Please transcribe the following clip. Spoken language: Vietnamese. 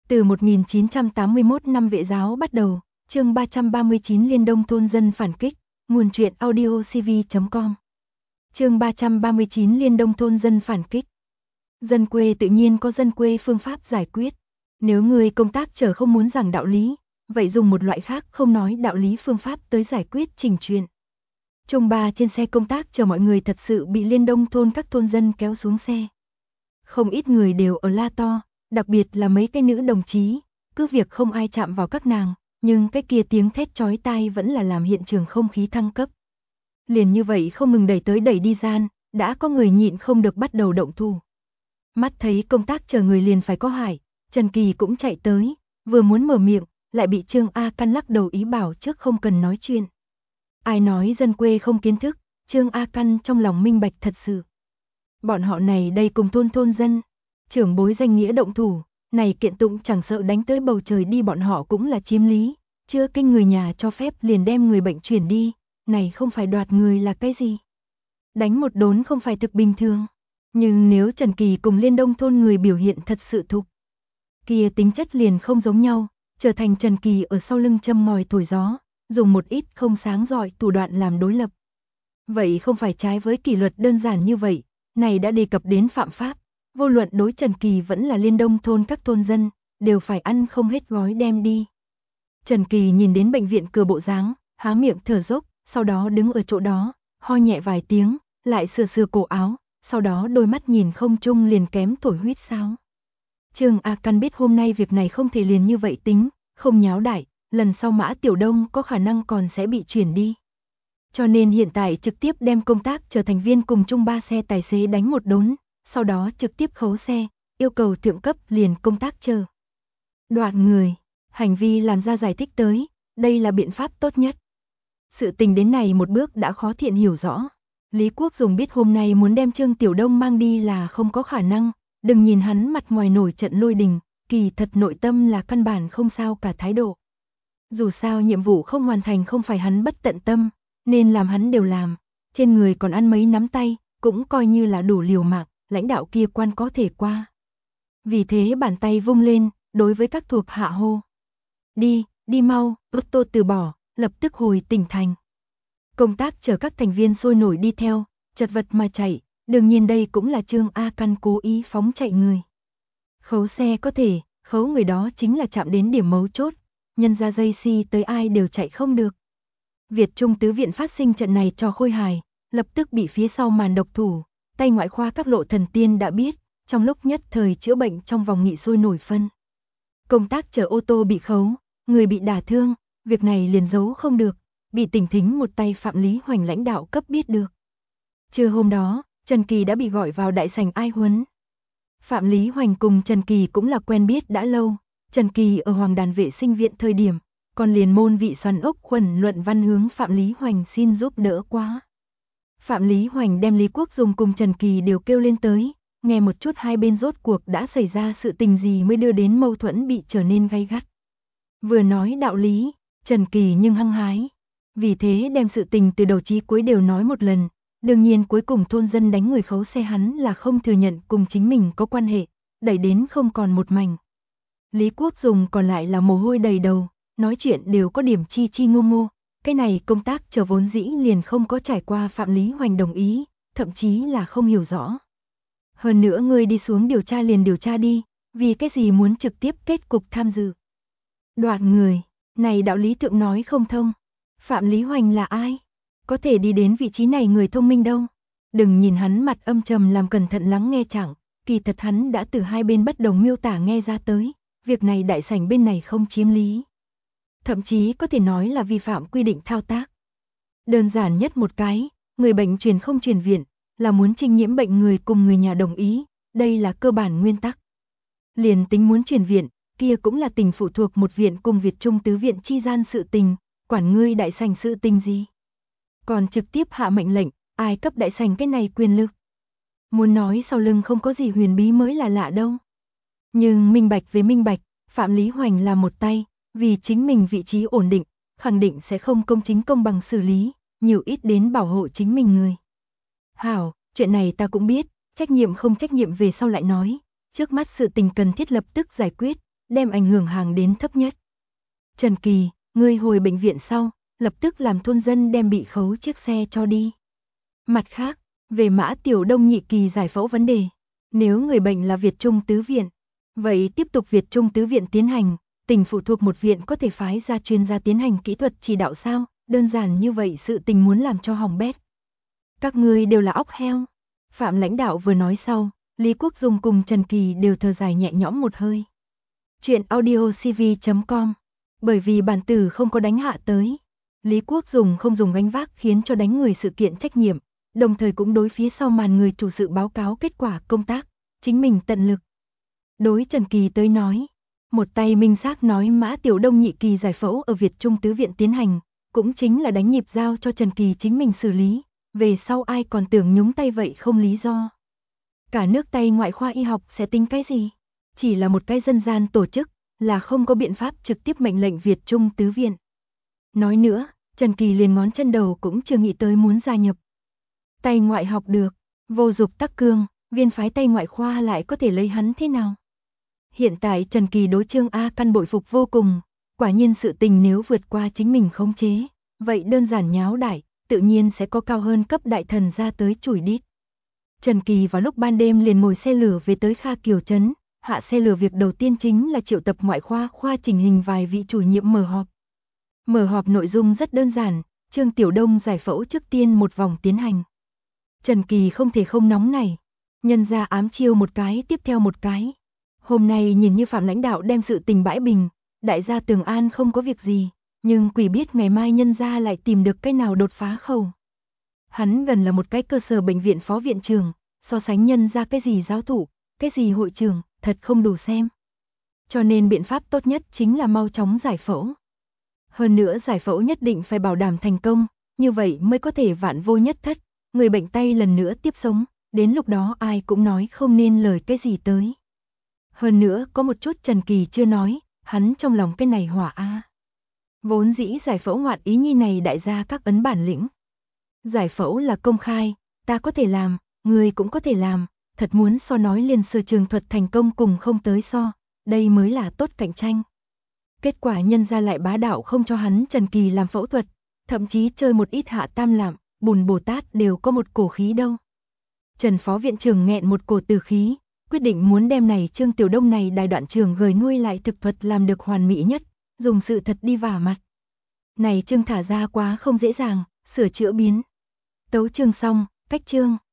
Từ 1981 năm Vệ giáo bắt đầu, chương 339 Liên Đông thôn dân phản kích, nguồn truyện audiocv.com. Chương 339 Liên Đông thôn dân phản kích. Dân quê tự nhiên có dân quê phương pháp giải quyết. Nếu người công tác chờ không muốn giảng đạo lý, vậy dùng một loại khác không nói đạo lý phương pháp tới giải quyết trình chuyện. Chồng bà trên xe công tác chờ mọi người thật sự bị Liên Đông thôn các thôn dân kéo xuống xe. Không ít người đều ở la to, đặc biệt là mấy cái nữ đồng chí, cứ việc không ai chạm vào các nàng, nhưng cái kia tiếng thét chói tai vẫn là làm hiện trường không khí thăng cấp. Liền như vậy không ngừng đẩy tới đẩy đi gian, đã có người nhịn không được bắt đầu động thủ. Mắt thấy công tác chờ người liền phải có hại, Trần Kỳ cũng chạy tới, vừa muốn mở miệng, lại bị Trương A Căn lắc đầu ý bảo trước không cần nói chuyện. Ai nói dân quê không kiến thức, Trương A Căn trong lòng minh bạch thật sự. Bọn họ này đây cùng thôn dân, trưởng bối danh nghĩa động thủ, này kiện tụng chẳng sợ đánh tới bầu trời đi bọn họ cũng là chiếm lý, chưa kinh người nhà cho phép liền đem người bệnh chuyển đi, này không phải đoạt người là cái gì. Đánh một đốn không phải thực bình thường, nhưng nếu Trần Kỳ cùng Liên Đông thôn người biểu hiện thật sự thục, kia tính chất liền không giống nhau, trở thành Trần Kỳ ở sau lưng châm mồi thổi gió, dùng một ít không sáng rọi thủ đoạn làm đối lập. Vậy không phải trái với kỷ luật đơn giản như vậy, này đã đề cập đến phạm pháp, vô luận đối Trần Kỳ vẫn là Liên Đông thôn các thôn dân, đều phải ăn không hết gói đem đi. Trần Kỳ nhìn đến bệnh viện cửa bộ dáng, há miệng thở dốc, sau đó đứng ở chỗ đó, ho nhẹ vài tiếng, lại sửa cổ áo, sau đó đôi mắt nhìn không chung liền kém thổi huýt sáo. Trương A Căn biết hôm nay việc này không thể liền như vậy tính, không nháo đại, lần sau Mã Tiểu Đông có khả năng còn sẽ bị chuyển đi. Cho nên hiện tại trực tiếp đem công tác trở thành viên cùng chung 3 xe tài xế đánh một đốn, sau đó trực tiếp khấu xe, yêu cầu thượng cấp liền công tác chờ. Đoạt người, hành vi làm ra giải thích tới, đây là biện pháp tốt nhất. Sự tình đến này một bước đã khó thiện hiểu rõ. Lý Quốc Dùng biết hôm nay muốn đem Trương Tiểu Đông mang đi là không có khả năng, đừng nhìn hắn mặt ngoài nổi trận lôi đình, kỳ thật nội tâm là căn bản không sao cả thái độ. Dù sao nhiệm vụ không hoàn thành không phải hắn bất tận tâm, nên làm hắn đều làm, trên người còn ăn mấy nắm tay, cũng coi như là đủ liều mạng, lãnh đạo kia quan có thể qua. Vì thế bàn tay vung lên, đối với các thuộc hạ hô. Đi mau, Tốt Tốt từ bỏ, lập tức hồi tỉnh thành. Công tác chờ các thành viên sôi nổi đi theo, chật vật mà chạy, đương nhiên đây cũng là Trương A Căn cố ý phóng chạy người. Khấu xe có thể, khấu người đó chính là chạm đến điểm mấu chốt, nhân ra dây si tới ai đều chạy không được. Việt Trung tứ viện phát sinh trận này cho khôi hài, lập tức bị phía sau màn độc thủ, tay ngoại khoa các lộ thần tiên đã biết, trong lúc nhất thời chữa bệnh trong vòng nghị sôi nổi phân. Công tác chở ô tô bị khấu, người bị đả thương, việc này liền giấu không được, bị Tỉnh Thính một tay Phạm Lý Hoành lãnh đạo cấp biết được. Trưa hôm đó, Trần Kỳ đã bị gọi vào đại sảnh ai huấn. Phạm Lý Hoành cùng Trần Kỳ cũng là quen biết đã lâu, Trần Kỳ ở Hoàng Đàn vệ sinh viện thời điểm, còn liền môn vị xoắn ốc khuẩn luận văn hướng Phạm Lý Hoành xin giúp đỡ quá. Phạm Lý Hoành đem Lý Quốc Dùng cùng Trần Kỳ đều kêu lên tới, nghe một chút hai bên rốt cuộc đã xảy ra sự tình gì mới đưa đến mâu thuẫn bị trở nên gay gắt. Vừa nói đạo lý, Trần Kỳ nhưng hăng hái, vì thế đem sự tình từ đầu chí cuối đều nói một lần, đương nhiên cuối cùng thôn dân đánh người khấu xe hắn là không thừa nhận cùng chính mình có quan hệ, đẩy đến không còn một mảnh. Lý Quốc Dùng còn lại là mồ hôi đầy đầu, nói chuyện đều có điểm chi ngô ngô, cái này công tác chờ vốn dĩ liền không có trải qua Phạm Lý Hoành đồng ý, thậm chí là không hiểu rõ. Hơn nữa ngươi đi xuống điều tra liền điều tra đi, vì cái gì muốn trực tiếp kết cục tham dự. Đoạt người, này đạo lý thượng nói không thông. Phạm Lý Hoành là ai? Có thể đi đến vị trí này người thông minh đâu. Đừng nhìn hắn mặt âm trầm làm cẩn thận lắng nghe chẳng, kỳ thật hắn đã từ hai bên bất đồng miêu tả nghe ra tới, việc này đại sảnh bên này không chiếm lý. Thậm chí có thể nói là vi phạm quy định thao tác. Đơn giản nhất một cái, người bệnh truyền không truyền viện, là muốn trình nhiễm bệnh người cùng người nhà đồng ý, đây là cơ bản nguyên tắc. Liền tính muốn truyền viện, kia cũng là tình phụ thuộc một viện cùng Việt Trung tứ viện chi gian sự tình, quản ngươi đại sảnh sự tình gì. Còn trực tiếp hạ mệnh lệnh, ai cấp đại sảnh cái này quyền lực. Muốn nói sau lưng không có gì huyền bí mới là lạ đâu. Nhưng minh bạch với minh bạch, Phạm Lý Hoành là một tay, vì chính mình vị trí ổn định, khẳng định sẽ không công chính công bằng xử lý, nhiều ít đến bảo hộ chính mình người. Hảo, chuyện này ta cũng biết, trách nhiệm không trách nhiệm về sau lại nói, trước mắt sự tình cần thiết lập tức giải quyết, đem ảnh hưởng hàng đến thấp nhất. Trần Kỳ, ngươi hồi bệnh viện sau, lập tức làm thôn dân đem bị khấu chiếc xe cho đi. Mặt khác, về Mã Tiểu Đông nhị kỳ giải phẫu vấn đề, nếu người bệnh là Việt Trung Tứ Viện, vậy tiếp tục Việt Trung Tứ Viện tiến hành, tỉnh phụ thuộc một viện có thể phái ra chuyên gia tiến hành kỹ thuật chỉ đạo sao, đơn giản như vậy sự tình muốn làm cho hỏng bét. Các ngươi đều là óc heo. Phạm lãnh đạo vừa nói sau, Lý Quốc Dung cùng Trần Kỳ đều thở dài nhẹ nhõm một hơi. Chuyện audiocv.com. Bởi vì bản tử không có đánh hạ tới, Lý Quốc Dung không dùng gánh vác khiến cho đánh người sự kiện trách nhiệm, đồng thời cũng đối phía sau màn người chủ sự báo cáo kết quả công tác, chính mình tận lực. Đối Trần Kỳ tới nói, một tay minh xác nói Mã Tiểu Đông nhị kỳ giải phẫu ở Việt Trung Tứ Viện tiến hành, cũng chính là đánh nhịp giao cho Trần Kỳ chính mình xử lý, về sau ai còn tưởng nhúng tay vậy không lý do. Cả nước Tây ngoại khoa y học sẽ tính cái gì? Chỉ là một cái dân gian tổ chức, là không có biện pháp trực tiếp mệnh lệnh Việt Trung Tứ Viện. Nói nữa, Trần Kỳ liền ngón chân đầu cũng chưa nghĩ tới muốn gia nhập. Tây ngoại học được, vô dục tắc cương, viên phái Tây ngoại khoa lại có thể lấy hắn thế nào? Hiện tại Trần Kỳ đối Trương A Căn bội phục vô cùng, quả nhiên sự tình nếu vượt qua chính mình khống chế, vậy đơn giản nháo đại, tự nhiên sẽ có cao hơn cấp đại thần ra tới chủi đít. Trần Kỳ vào lúc ban đêm liền ngồi xe lửa về tới Kha Kiều Trấn, hạ xe lửa việc đầu tiên chính là triệu tập ngoại khoa chỉnh hình vài vị chủ nhiệm mở họp. Mở họp nội dung rất đơn giản, Trương Tiểu Đông giải phẫu trước tiên một vòng tiến hành. Trần Kỳ không thể không nóng này, nhân ra ám chiêu một cái tiếp theo một cái. Hôm nay nhìn như Phạm lãnh đạo đem sự tình bãi bình, đại gia Tường An không có việc gì, nhưng quỷ biết ngày mai nhân gia lại tìm được cái nào đột phá khẩu. Hắn gần là một cái cơ sở bệnh viện phó viện trưởng, so sánh nhân ra cái gì giáo thủ, cái gì hội trưởng, thật không đủ xem. Cho nên biện pháp tốt nhất chính là mau chóng giải phẫu. Hơn nữa giải phẫu nhất định phải bảo đảm thành công, như vậy mới có thể vạn vô nhất thất, người bệnh tay lần nữa tiếp sống, đến lúc đó ai cũng nói không nên lời cái gì tới. Hơn nữa có một chút Trần Kỳ chưa nói, hắn trong lòng cái này hỏa a. Vốn dĩ giải phẫu ngoạn ý nhi này đại gia các ấn bản lĩnh. Giải phẫu là công khai, ta có thể làm, người cũng có thể làm, thật muốn so nói liền sở trường thuật thành công cùng không tới so, đây mới là tốt cạnh tranh. Kết quả nhân ra lại bá đạo không cho hắn Trần Kỳ làm phẫu thuật, thậm chí chơi một ít hạ tam lạm, Bùn Bồ Tát đều có một cổ khí đâu. Trần phó viện trưởng nghẹn một cổ từ khí, quyết định muốn đem này Trương Tiểu Đông này đại đoạn trường gửi nuôi lại thực thuật làm được hoàn mỹ nhất, dùng sự thật đi vả mặt. Này Trương thả ra quá không dễ dàng, sửa chữa biến. Tấu chương xong, cách chương.